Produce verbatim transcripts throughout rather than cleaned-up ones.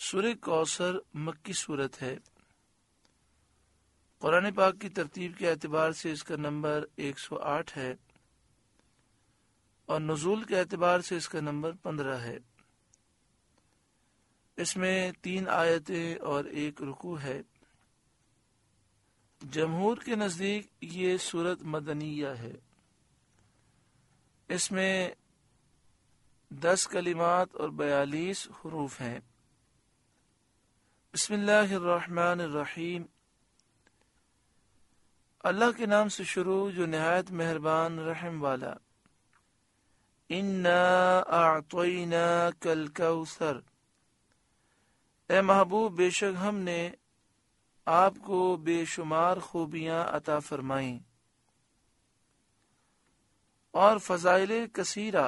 سورہ کوثر مکی صورت ہے۔ قرآن پاک کی ترتیب کے اعتبار سے اس کا نمبر ایک سو آٹھ ہے اور نزول کے اعتبار سے اس کا نمبر پندرہ ہے۔ اس میں تین آیتیں اور ایک رکوع ہے۔ جمہور کے نزدیک یہ سورت مدنیہ ہے۔ اس میں دس کلمات اور بیالیس حروف ہیں۔ بسم اللہ الرحمن الرحیم۔ اللہ کے نام سے شروع جو نہایت مہربان رحم والا۔ انا اعطیناک الکوثر، اے محبوب بے شک ہم نے آپ کو بے شمار خوبیاں عطا فرمائیں اور فضائل کثیرہ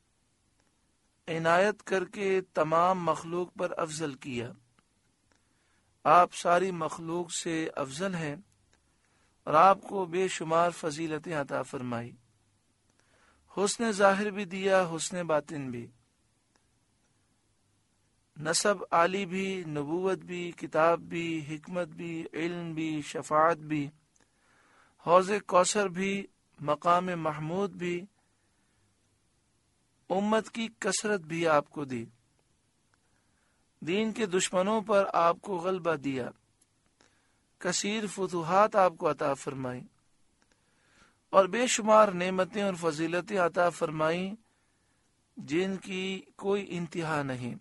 عنایت کر کے تمام مخلوق پر افضل کیا۔ آپ ساری مخلوق سے افضل ہیں اور آپ کو بے شمار فضیلتیں عطا فرمائی، حسن ظاہر بھی دیا، حسن باطن بھی، نسب عالی بھی، نبوت بھی، کتاب بھی، حکمت بھی، علم بھی، شفاعت بھی، حوض کوثر بھی، مقام محمود بھی، امت کی کثرت بھی آپ کو دی، دین کے دشمنوں پر آپ کو غلبہ دیا، کثیر فتوحات آپ کو عطا فرمائی اور بے شمار نعمتیں اور فضیلتیں عطا فرمائیں جن کی کوئی انتہا نہیں۔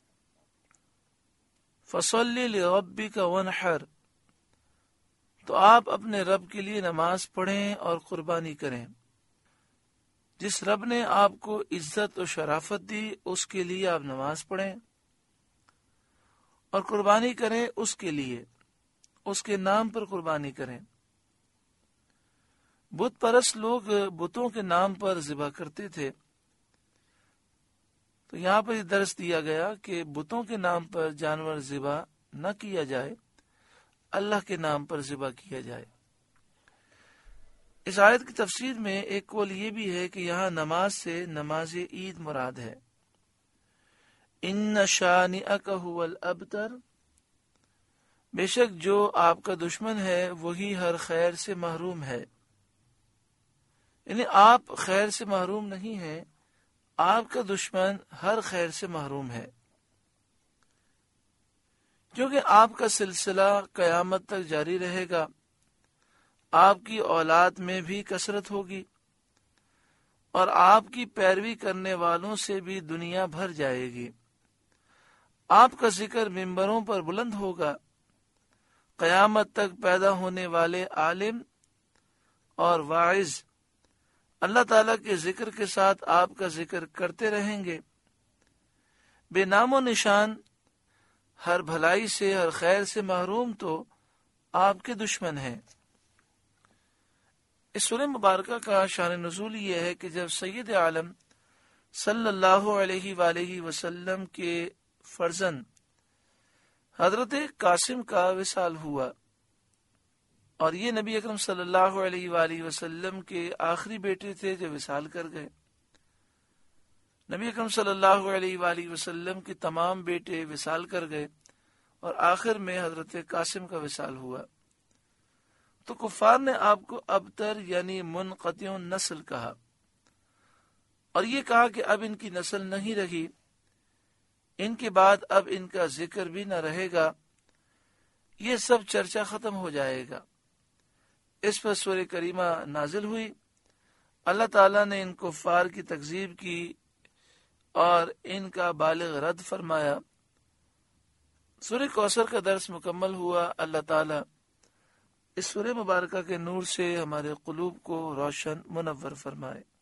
فصلی لربک وانحر، تو آپ اپنے رب کے لیے نماز پڑھیں اور قربانی کریں۔ جس رب نے آپ کو عزت و شرافت دی اس کے لیے آپ نماز پڑھیں اور قربانی کریں، اس کے لیے، اس کے نام پر قربانی کریں۔ بت پرست لوگ بتوں کے نام پر ذبح کرتے تھے، تو یہاں پر یہ درس دیا گیا کہ بتوں کے نام پر جانور ذبح نہ کیا جائے، اللہ کے نام پر ذبح کیا جائے۔ اس آیت کی تفسیر میں ایک قول یہ بھی ہے کہ یہاں نماز سے نماز عید مراد ہے۔ ان شانئک ھو الابتر، بے شک جو آپ کا دشمن ہے وہی ہر خیر سے محروم ہے، یعنی آپ خیر سے محروم نہیں ہیں، آپ کا دشمن ہر خیر سے محروم ہے، کیونکہ آپ کا سلسلہ قیامت تک جاری رہے گا، آپ کی اولاد میں بھی کثرت ہوگی اور آپ کی پیروی کرنے والوں سے بھی دنیا بھر جائے گی۔ آپ کا ذکر ممبروں پر بلند ہوگا، قیامت تک پیدا ہونے والے عالم اور واعظ اللہ تعالیٰ کے ذکر کے ساتھ آپ کا ذکر کرتے رہیں گے۔ بے نام و نشان، ہر بھلائی سے، ہر خیر سے محروم تو آپ کے دشمن ہیں۔ اس سورہ مبارکہ کا شان نزول یہ ہے کہ جب سید عالم صلی اللہ علیہ وآلہ وسلم کے فرزند حضرت قاسم کا وصال ہوا، اور یہ نبی اکرم صلی اللہ علیہ وآلہ وسلم کے آخری بیٹے تھے جو وصال کر گئے۔ نبی اکرم صلی اللہ علیہ وآلہ وسلم کے تمام بیٹے وصال کر گئے اور آخر میں حضرت قاسم کا وصال ہوا، تو کفار نے آپ کو ابتر یعنی منقطع النسل کہا، اور یہ کہا کہ اب ان کی نسل نہیں رہی، ان کے بعد اب ان کا ذکر بھی نہ رہے گا، یہ سب چرچا ختم ہو جائے گا۔ اس پر سورہ کریمہ نازل ہوئی، اللہ تعالیٰ نے ان کفار کی تکذیب کی اور ان کا بالغ رد فرمایا۔ سورہ کوثر کا درس مکمل ہوا۔ اللہ تعالیٰ اس سورہ مبارکہ کے نور سے ہمارے قلوب کو روشن منور فرمائے۔